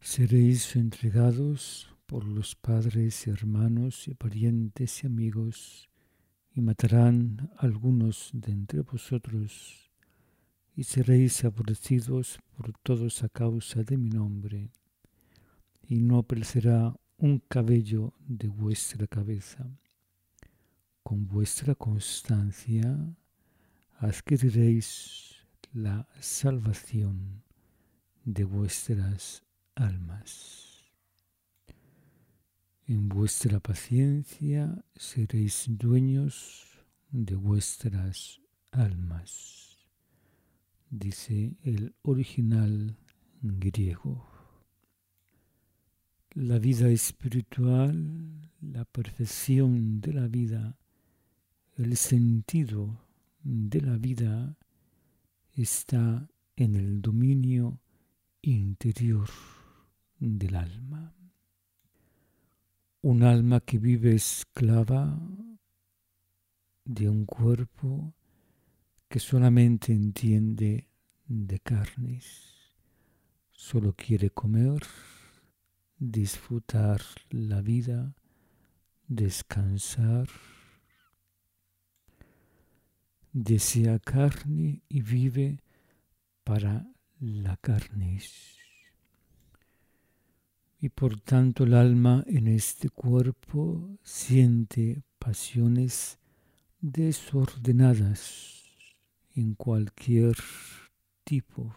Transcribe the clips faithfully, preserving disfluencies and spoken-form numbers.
Seréis entregados por los padres, hermanos y parientes y amigos, y matarán a algunos de entre vosotros, y seréis aborrecidos por todos a causa de mi nombre, y no perecerá un cabello de vuestra cabeza. Con vuestra constancia adquiriréis la salvación de vuestras almas. En vuestra paciencia seréis dueños de vuestras almas, dice el original griego. La vida espiritual, la perfección de la vida, el sentido de la vida está en el dominio interior del alma. Un alma que vive esclava de un cuerpo que solamente entiende de carnes, solo quiere comer, disfrutar la vida, descansar, desea carne y vive para la carne. Y por tanto el alma en este cuerpo siente pasiones desordenadas en cualquier tipo.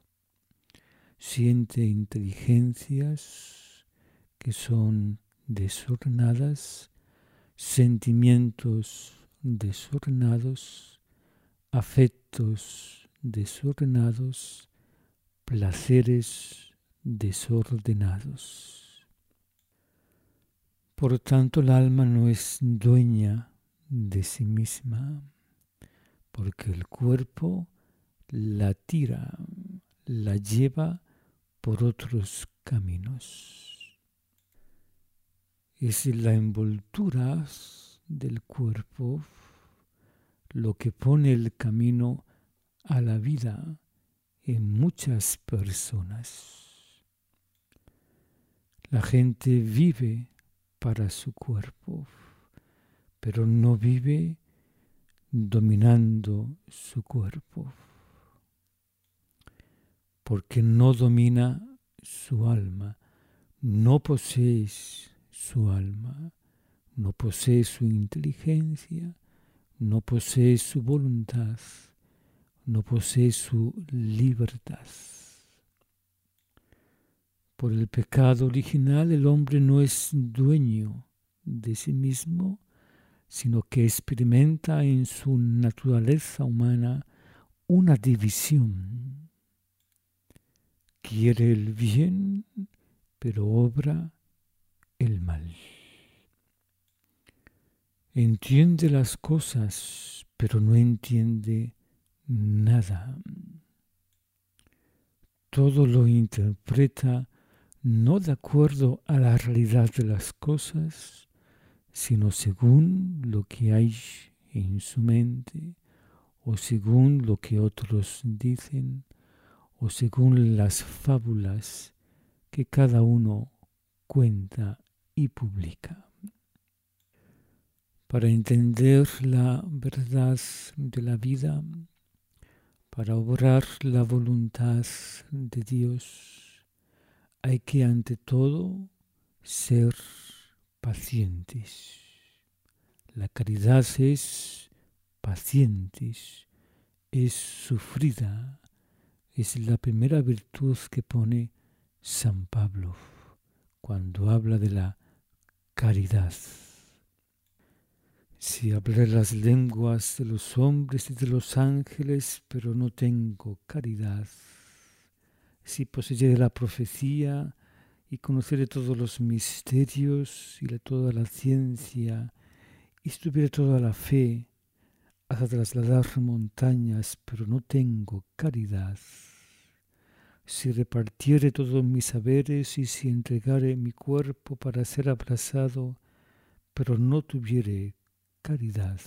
Siente inteligencias que son desordenadas, sentimientos desordenados, afectos desordenados, placeres desordenados. Por tanto, el alma no es dueña de sí misma, porque el cuerpo la tira, la lleva por otros caminos. Es la envoltura del cuerpo lo que pone el camino a la vida en muchas personas. La gente vive para su cuerpo, pero no vive dominando su cuerpo, porque no domina su alma, no posee su alma, no posee su inteligencia, no posee su voluntad, no posee su libertad. Por el pecado original el hombre no es dueño de sí mismo, sino que experimenta en su naturaleza humana una división. Quiere el bien, pero obra el mal. Entiende las cosas, pero no entiende nada. Todo lo interpreta no de acuerdo a la realidad de las cosas, sino según lo que hay en su mente, o según lo que otros dicen, o según las fábulas que cada uno cuenta y publica. Para entender la verdad de la vida, para obrar la voluntad de Dios, hay que ante todo ser pacientes. La caridad es paciente, es sufrida, es la primera virtud que pone San Pablo cuando habla de la caridad. Si hablé las lenguas de los hombres y de los ángeles, pero no tengo caridad. Si poseyere la profecía y conociere todos los misterios y toda la ciencia, y si tuviere toda la fe hasta trasladar montañas, pero no tengo caridad. Si repartiere todos mis saberes y si entregare mi cuerpo para ser abrazado, pero no tuviere caridad,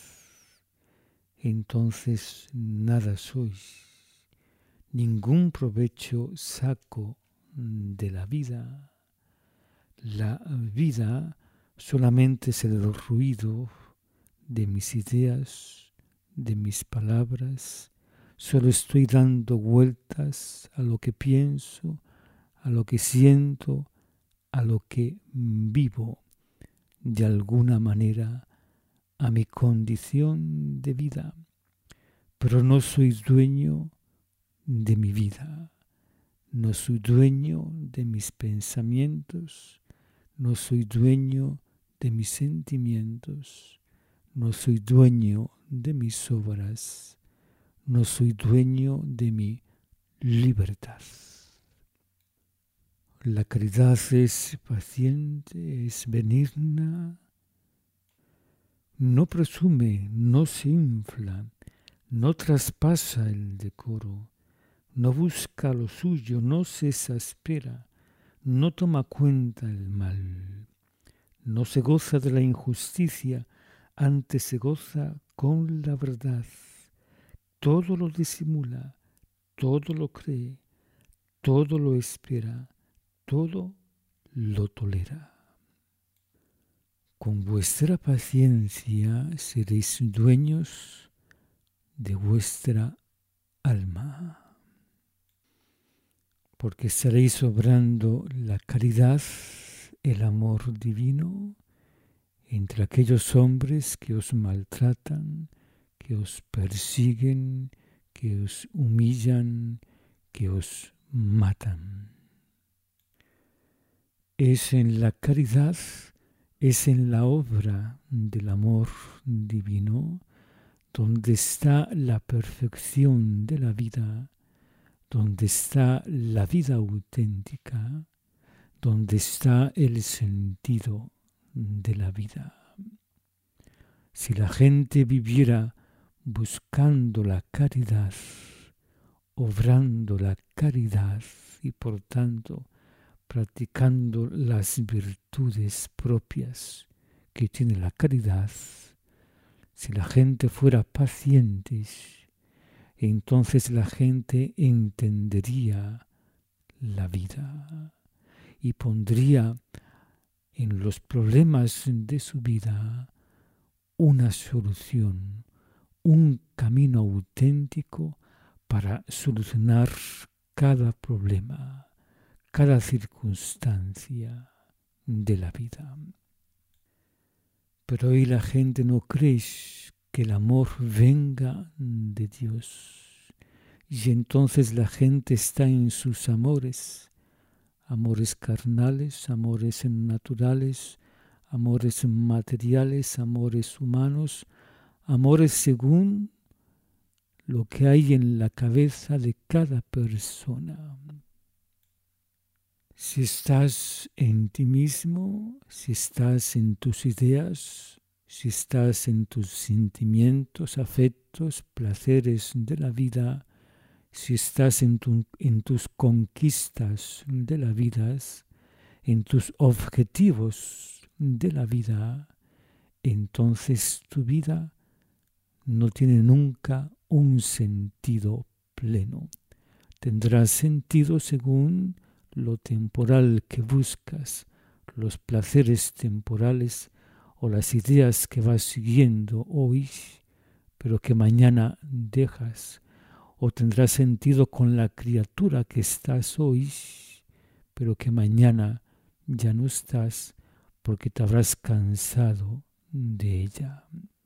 entonces nada sois, ningún provecho saco de la vida. La vida solamente es el ruido de mis ideas, de mis palabras. Solo estoy dando vueltas a lo que pienso, a lo que siento, a lo que vivo, de alguna manera, a mi condición de vida. Pero no soy dueño de mi vida, no soy dueño de mis pensamientos, no soy dueño de mis sentimientos, no soy dueño de mis obras, no soy dueño de mi libertad. La caridad es paciente, es benigna, no presume, no se infla, no traspasa el decoro, no busca lo suyo, no se exaspera, no toma cuenta el mal, no se goza de la injusticia, antes se goza con la verdad. Todo lo disimula, todo lo cree, todo lo espera, todo lo tolera. Con vuestra paciencia seréis dueños de vuestra alma, porque estaréis obrando la caridad, el amor divino, entre aquellos hombres que os maltratan, que os persiguen, que os humillan, que os matan. Es en la caridad, es en la obra del amor divino donde está la perfección de la vida, donde está la vida auténtica, donde está el sentido de la vida. Si la gente viviera buscando la caridad, obrando la caridad y por tanto practicando las virtudes propias que tiene la caridad, si la gente fuera paciente, entonces la gente entendería la vida y pondría en los problemas de su vida una solución, un camino auténtico para solucionar cada problema, cada circunstancia de la vida. Pero hoy la gente no cree que el amor venga de Dios. Y entonces la gente está en sus amores, amores carnales, amores naturales, amores materiales, amores humanos, amores según lo que hay en la cabeza de cada persona. Si estás en ti mismo, si estás en tus ideas, si estás en tus sentimientos, afectos, placeres de la vida, si estás en, tu, en tus conquistas de la vida, en tus objetivos de la vida, entonces tu vida no tiene nunca un sentido pleno. Tendrá sentido según lo temporal que buscas, los placeres temporales o las ideas que vas siguiendo hoy, pero que mañana dejas, o tendrá sentido con la criatura que estás hoy, pero que mañana ya no estás porque te habrás cansado de ella.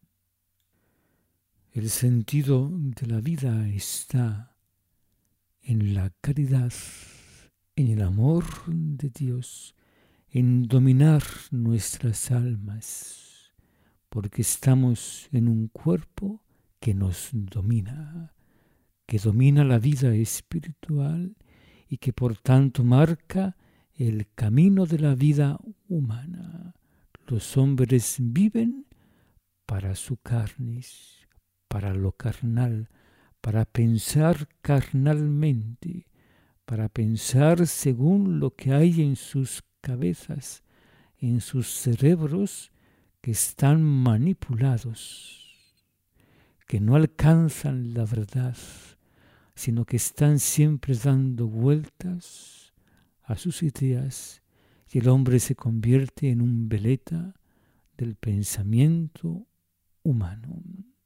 El sentido de la vida está en la caridad, en el amor de Dios, en dominar nuestras almas, porque estamos en un cuerpo que nos domina, que domina la vida espiritual y que por tanto marca el camino de la vida humana. Los hombres viven para su carne, para lo carnal, para pensar carnalmente, para pensar según lo que hay en sus cabezas, en sus cerebros que están manipulados, que no alcanzan la verdad, sino que están siempre dando vueltas a sus ideas y el hombre se convierte en un veleta del pensamiento humano.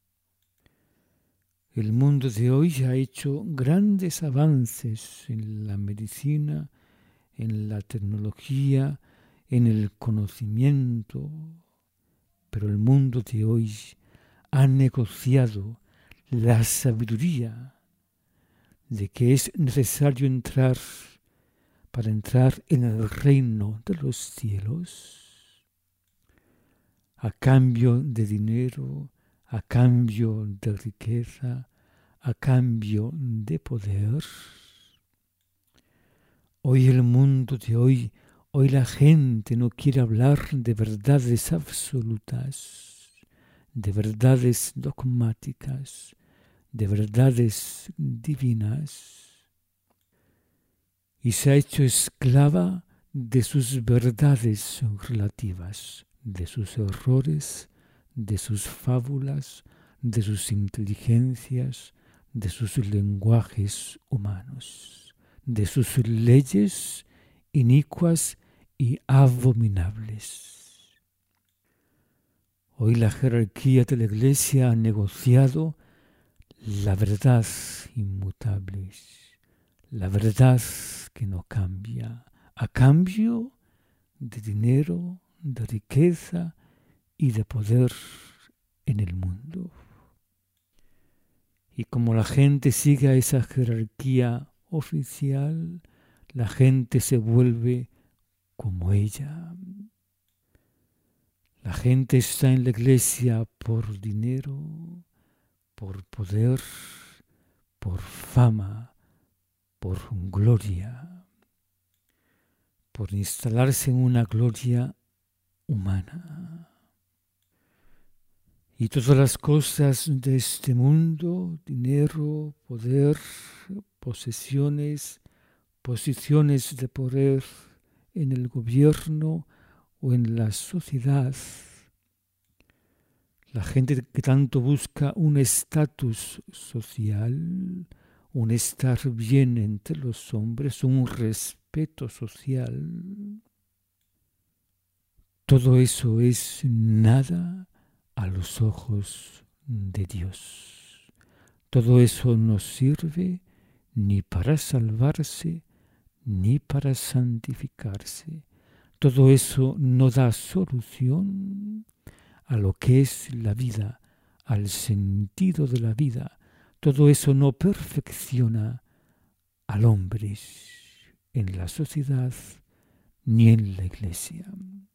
El mundo de hoy ha hecho grandes avances en la medicina, en la tecnología, en el conocimiento, pero el mundo de hoy ha negociado la sabiduría de que es necesario entrar para entrar en el reino de los cielos a cambio de dinero, a cambio de riqueza, a cambio de poder. Hoy el mundo de hoy, hoy la gente no quiere hablar de verdades absolutas, de verdades dogmáticas, de verdades divinas, y se ha hecho esclava de sus verdades relativas, de sus errores, de sus fábulas, de sus inteligencias, de sus lenguajes humanos, de sus leyes inicuas y abominables. Hoy la jerarquía de la Iglesia ha negociado la verdad inmutable, la verdad que no cambia, a cambio de dinero, de riqueza y de poder en el mundo. Y como la gente sigue a esa jerarquía oficial, la gente se vuelve como ella. La gente está en la iglesia por dinero, por poder, por fama, por gloria, por instalarse en una gloria humana. Y todas las cosas de este mundo, dinero, poder, posesiones, posiciones de poder en el gobierno o en la sociedad, la gente que tanto busca un estatus social, un estar bien entre los hombres, un respeto social, todo eso es nada a los ojos de Dios. Todo eso no sirve ni para salvarse, ni para santificarse. Todo eso no da solución a lo que es la vida, al sentido de la vida. Todo eso no perfecciona al hombre en la sociedad ni en la iglesia.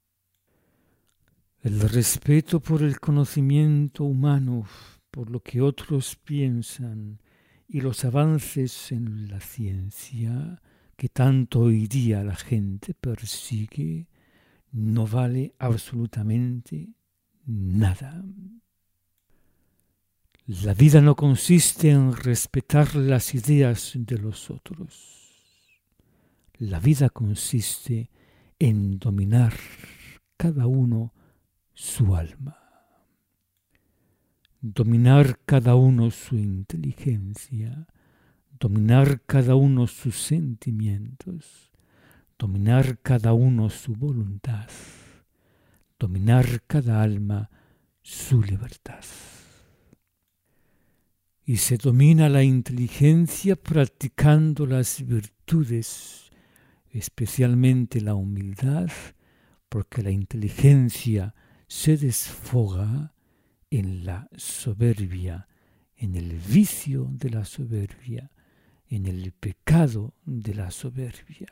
El respeto por el conocimiento humano, por lo que otros piensan y los avances en la ciencia que tanto hoy día la gente persigue, no vale absolutamente nada. La vida no consiste en respetar las ideas de los otros. La vida consiste en dominar cada uno su alma, dominar cada uno su inteligencia, dominar cada uno sus sentimientos, dominar cada uno su voluntad, dominar cada alma su libertad. Y se domina la inteligencia practicando las virtudes, especialmente la humildad, porque la inteligencia se desfoga en la soberbia, en el vicio de la soberbia, en el pecado de la soberbia.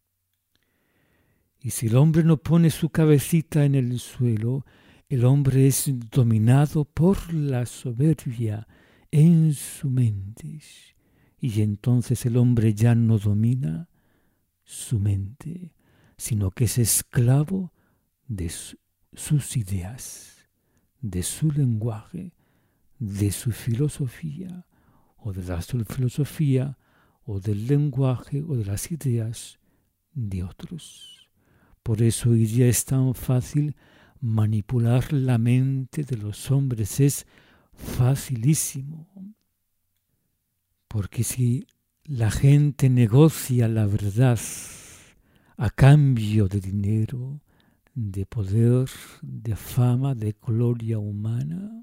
Y si el hombre no pone su cabecita en el suelo, el hombre es dominado por la soberbia en su mente. Y entonces el hombre ya no domina su mente, sino que es esclavo de su, sus ideas, de su lenguaje, de su filosofía, o de la filosofía, o del lenguaje, o de las ideas de otros. Por eso hoy día es tan fácil manipular la mente de los hombres, es facilísimo. Porque si la gente negocia la verdad a cambio de dinero, de poder, de fama, de gloria humana.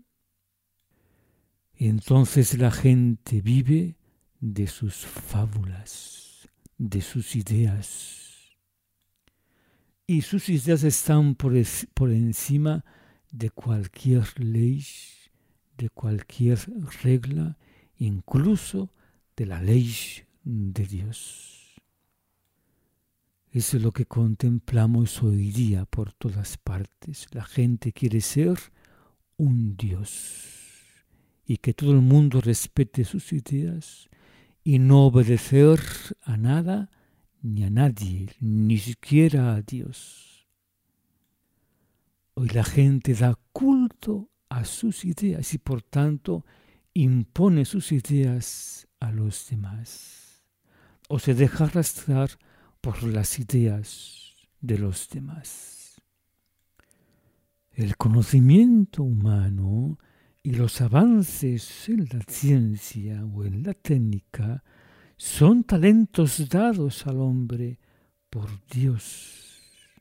Entonces la gente vive de sus fábulas, de sus ideas. Y sus ideas están por, es, por encima de cualquier ley, de cualquier regla, incluso de la ley de Dios. Eso es lo que contemplamos hoy día por todas partes. La gente quiere ser un Dios y que todo el mundo respete sus ideas y no obedecer a nada ni a nadie, ni siquiera a Dios. Hoy la gente da culto a sus ideas y por tanto impone sus ideas a los demás o se deja arrastrar por las ideas de los demás. El conocimiento humano y los avances en la ciencia o en la técnica son talentos dados al hombre por Dios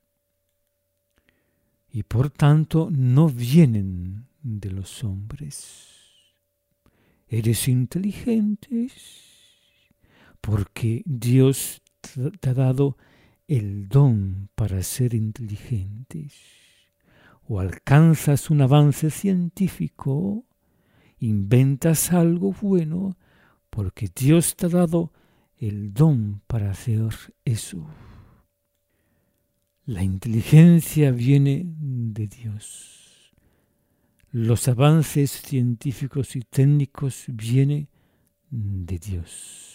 y por tanto no vienen de los hombres. Eres inteligente porque Dios te ha dado el don para ser inteligente. O alcanzas un avance científico, inventas algo bueno, porque Dios te ha dado el don para hacer eso. La inteligencia viene de Dios. Los avances científicos y técnicos vienen de Dios.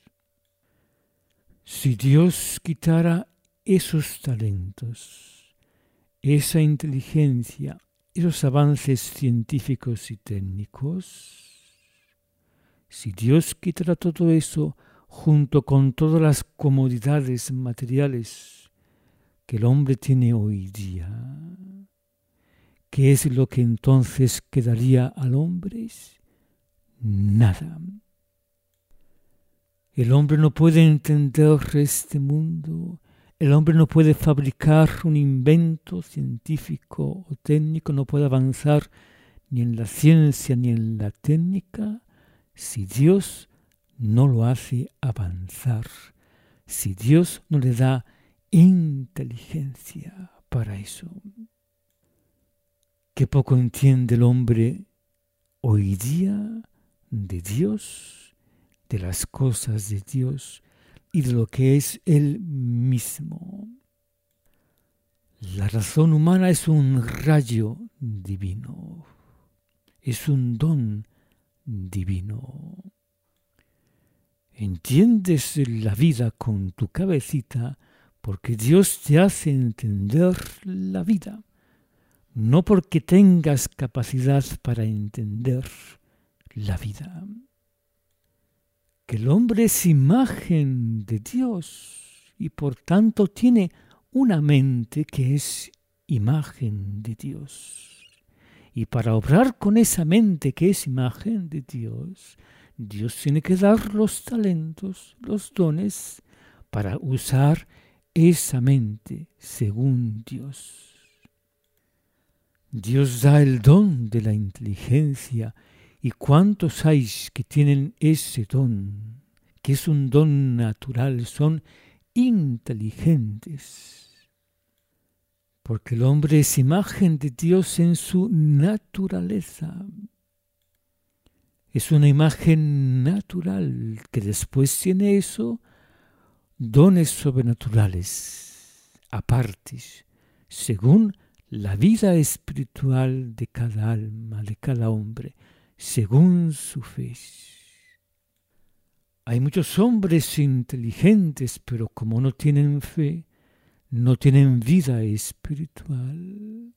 Si Dios quitara esos talentos, esa inteligencia, esos avances científicos y técnicos, si Dios quitara todo eso junto con todas las comodidades materiales que el hombre tiene hoy día, ¿qué es lo que entonces quedaría al hombre? Nada. El hombre no puede entender este mundo. El hombre no puede fabricar un invento científico o técnico, no puede avanzar ni en la ciencia ni en la técnica si Dios no lo hace avanzar, si Dios no le da inteligencia para eso. Qué poco entiende el hombre hoy día de Dios, de las cosas de Dios y de lo que es Él mismo. La razón humana es un rayo divino, es un don divino. Entiendes la vida con tu cabecita porque Dios te hace entender la vida, no porque tengas capacidad para entender la vida. Que el hombre es imagen de Dios y por tanto tiene una mente que es imagen de Dios. Y para obrar con esa mente que es imagen de Dios, Dios tiene que dar los talentos, los dones, para usar esa mente según Dios. Dios da el don de la inteligencia. ¿Y cuántos hay que tienen ese don, que es un don natural, son inteligentes? Porque el hombre es imagen de Dios en su naturaleza. Es una imagen natural que después tiene eso, dones sobrenaturales, apartes, según la vida espiritual de cada alma, de cada hombre, según su fe. Hay muchos hombres inteligentes, pero como no tienen fe, no tienen vida espiritual.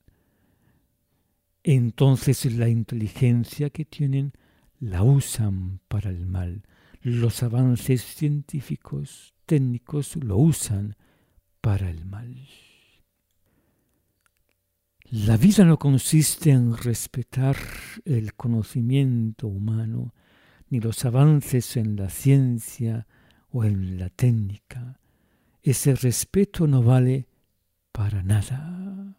Entonces la inteligencia que tienen la usan para el mal. Los avances científicos, técnicos, lo usan para el mal. La vida no consiste en respetar el conocimiento humano, ni los avances en la ciencia o en la técnica. ese respeto no vale para nada.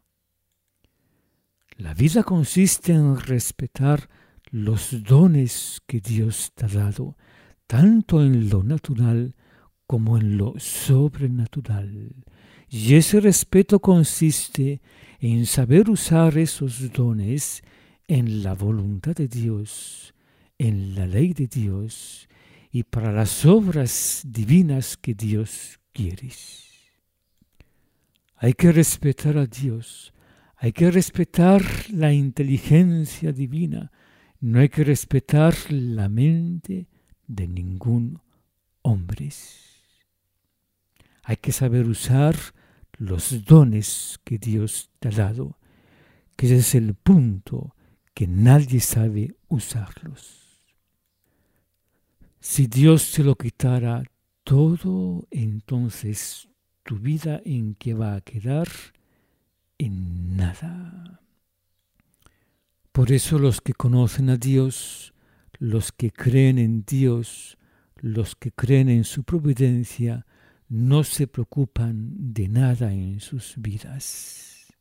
La vida consiste en respetar los dones que Dios te ha dado, tanto en lo natural como en lo sobrenatural. Y ese respeto consiste en saber usar esos dones en la voluntad de Dios, en la ley de Dios y para las obras divinas que Dios quiere. Hay que respetar a Dios, hay que respetar la inteligencia divina, no hay que respetar la mente de ningún hombre. Hay que saber usar los dones que Dios te ha dado, que ese es el punto, que nadie sabe usarlos. Si Dios te lo quitara todo, entonces tu vida en qué va a quedar, en nada. Por eso los que conocen a Dios, los que creen en Dios, los que creen en su providencia, no se preocupan de nada en sus vidas.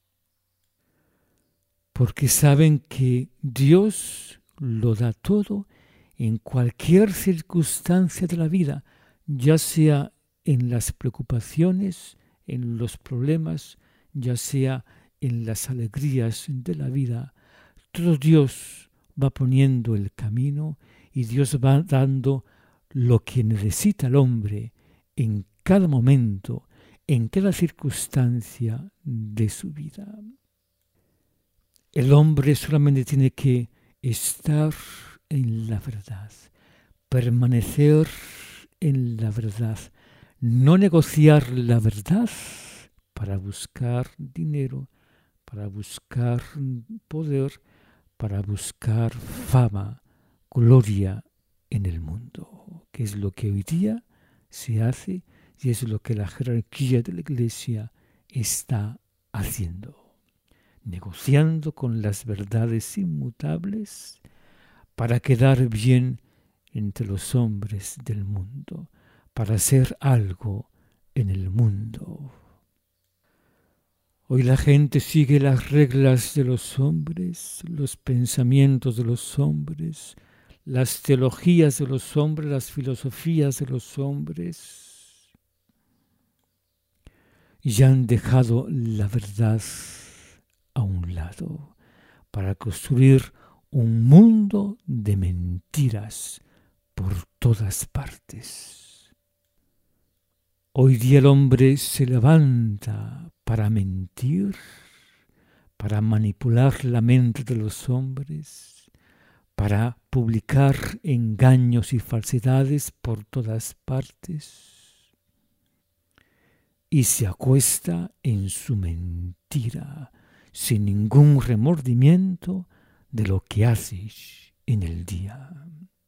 Porque saben que Dios lo da todo en cualquier circunstancia de la vida, ya sea en las preocupaciones, en los problemas, ya sea en las alegrías de la vida. Todo Dios va poniendo el camino y Dios va dando lo que necesita el hombre en cada momento, en cada circunstancia de su vida. El hombre solamente tiene que estar en la verdad, permanecer en la verdad, no negociar la verdad para buscar dinero, para buscar poder, para buscar fama, gloria en el mundo, que es lo que hoy día se hace y es lo que la jerarquía de la Iglesia está haciendo, negociando con las verdades inmutables para quedar bien entre los hombres del mundo, para hacer algo en el mundo. Hoy la gente sigue las reglas de los hombres, los pensamientos de los hombres, las teologías de los hombres, las filosofías de los hombres, y han dejado la verdad a un lado para construir un mundo de mentiras por todas partes. Hoy día el hombre se levanta para mentir, para manipular la mente de los hombres, para publicar engaños y falsedades por todas partes, y se acuesta en su mentira sin ningún remordimiento de lo que hace en el día.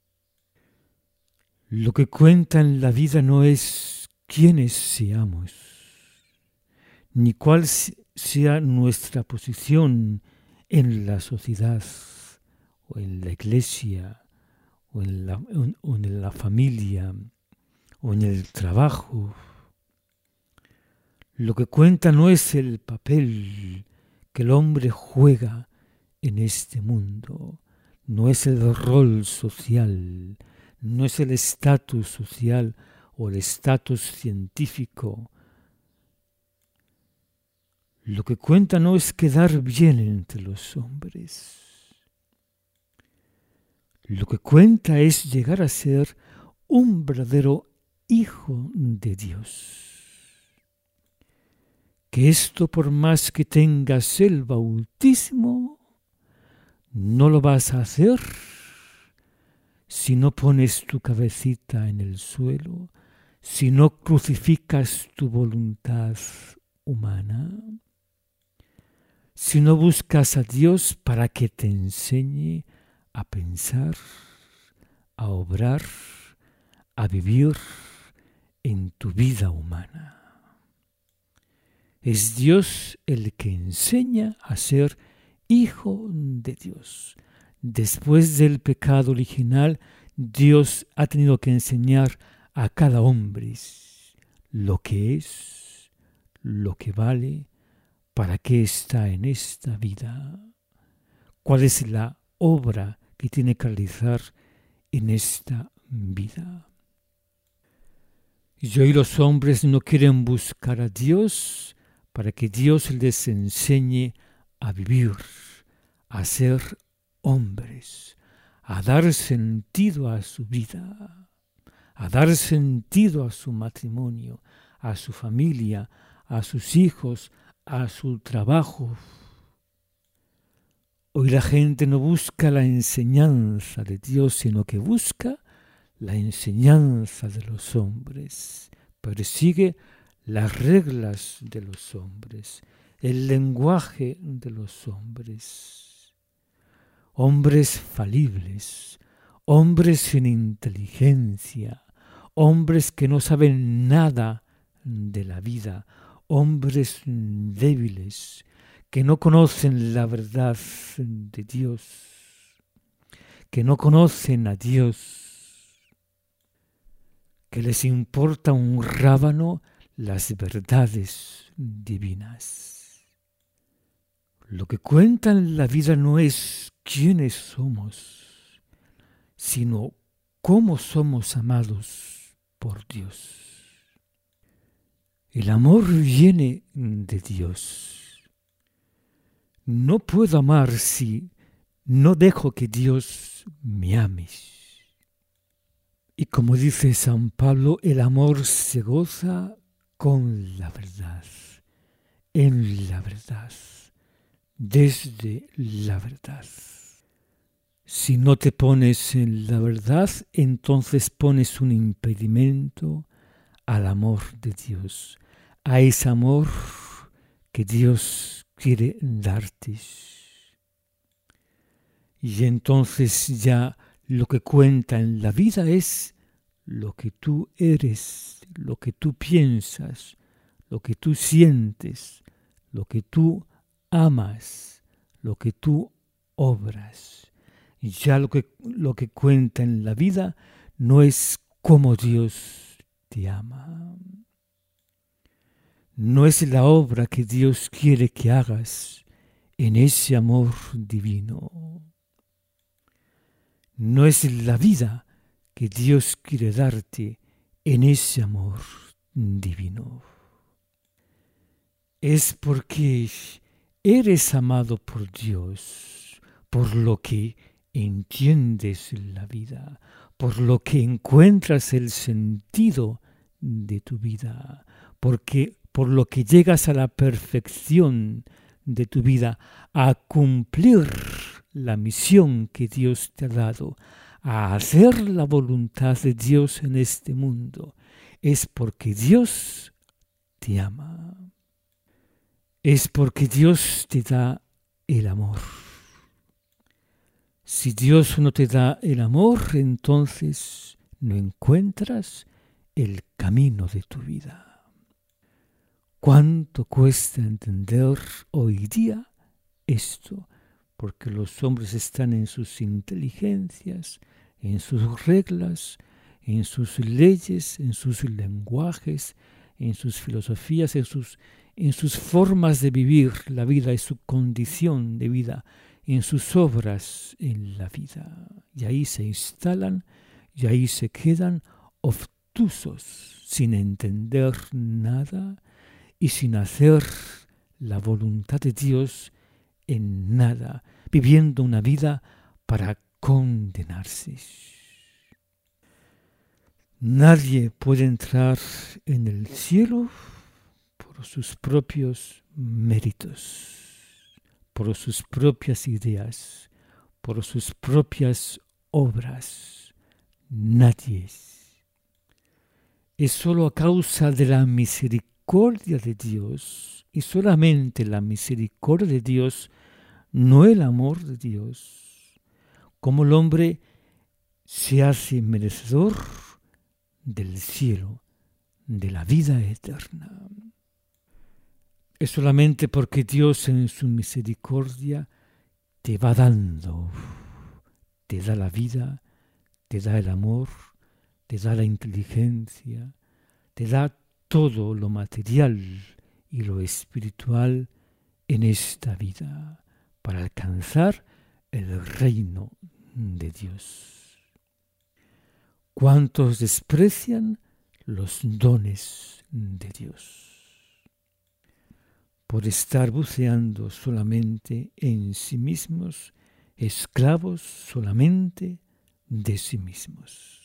Lo que cuenta en la vida no es quiénes seamos, ni cuál sea nuestra posición en la sociedad, o en la iglesia, o en la, o en la familia, o en el trabajo. Lo que cuenta no es el papel que el hombre juega en este mundo, no es el rol social, no es el estatus social o el estatus científico. Lo que cuenta no es quedar bien entre los hombres. Lo que cuenta es llegar a ser un verdadero hijo de Dios. Que esto, por más que tengas el bautismo, no lo vas a hacer si no pones tu cabecita en el suelo, si no crucificas tu voluntad humana, si no buscas a Dios para que te enseñe a pensar, a obrar, a vivir en tu vida humana. Es Dios el que enseña a ser hijo de Dios. Después del pecado original, Dios ha tenido que enseñar a cada hombre lo que es, lo que vale, para qué está en esta vida, cuál es la obra que tiene que realizar en esta vida. Y hoy los hombres no quieren buscar a Dios para que Dios les enseñe a vivir, a ser hombres, a dar sentido a su vida, a dar sentido a su matrimonio, a su familia, a sus hijos, a su trabajo. Hoy la gente no busca la enseñanza de Dios, sino que busca la enseñanza de los hombres, persigue las reglas de los hombres, el lenguaje de los hombres. Hombres falibles, hombres sin inteligencia, hombres que no saben nada de la vida, hombres débiles, que no conocen la verdad de Dios, que no conocen a Dios, que les importa un rábano las verdades divinas. Lo que cuenta en la vida no es quiénes somos, sino cómo somos amados por Dios. El amor viene de Dios. No puedo amar si no dejo que Dios me ame. Y como dice San Pablo, el amor se goza con la verdad, en la verdad, desde la verdad. Si no te pones en la verdad, entonces pones un impedimento al amor de Dios, a ese amor que Dios quiere darte. Y entonces ya lo que cuenta en la vida es lo que tú eres, lo que tú piensas, lo que tú sientes, lo que tú amas, lo que tú obras. Y ya lo que, lo que cuenta en la vida no es cómo Dios te ama. No es la obra que Dios quiere que hagas en ese amor divino. No es la vida que Dios quiere darte en ese amor divino. Es porque eres amado por Dios, por lo que entiendes la vida, por lo que encuentras el sentido de tu vida, porque por lo que llegas a la perfección de tu vida, a cumplir la misión que Dios te ha dado, a hacer la voluntad de Dios en este mundo, es porque Dios te ama. Es porque Dios te da el amor. Si Dios no te da el amor, entonces no encuentras el camino de tu vida. ¿Cuánto cuesta entender hoy día esto? Porque los hombres están en sus inteligencias, en sus reglas, en sus leyes, en sus lenguajes, en sus filosofías, en sus, en sus formas de vivir la vida y su condición de vida, en sus obras en la vida. Y ahí se instalan, y ahí se quedan obtusos, sin entender nada y sin hacer la voluntad de Dios en nada, viviendo una vida para condenarse. Nadie puede entrar en el cielo por sus propios méritos, por sus propias ideas, por sus propias obras. Nadie. Es solo a causa de la misericordia de Dios, y solamente la misericordia de Dios, no el amor de Dios, como el hombre se hace merecedor del cielo, de la vida eterna. Es solamente porque Dios en su misericordia te va dando, te da la vida, te da el amor, te da la inteligencia, te da todo lo material y lo espiritual en esta vida para alcanzar el reino de Dios. ¿Cuántos desprecian los dones de Dios por estar buceando solamente en sí mismos, esclavos solamente de sí mismos?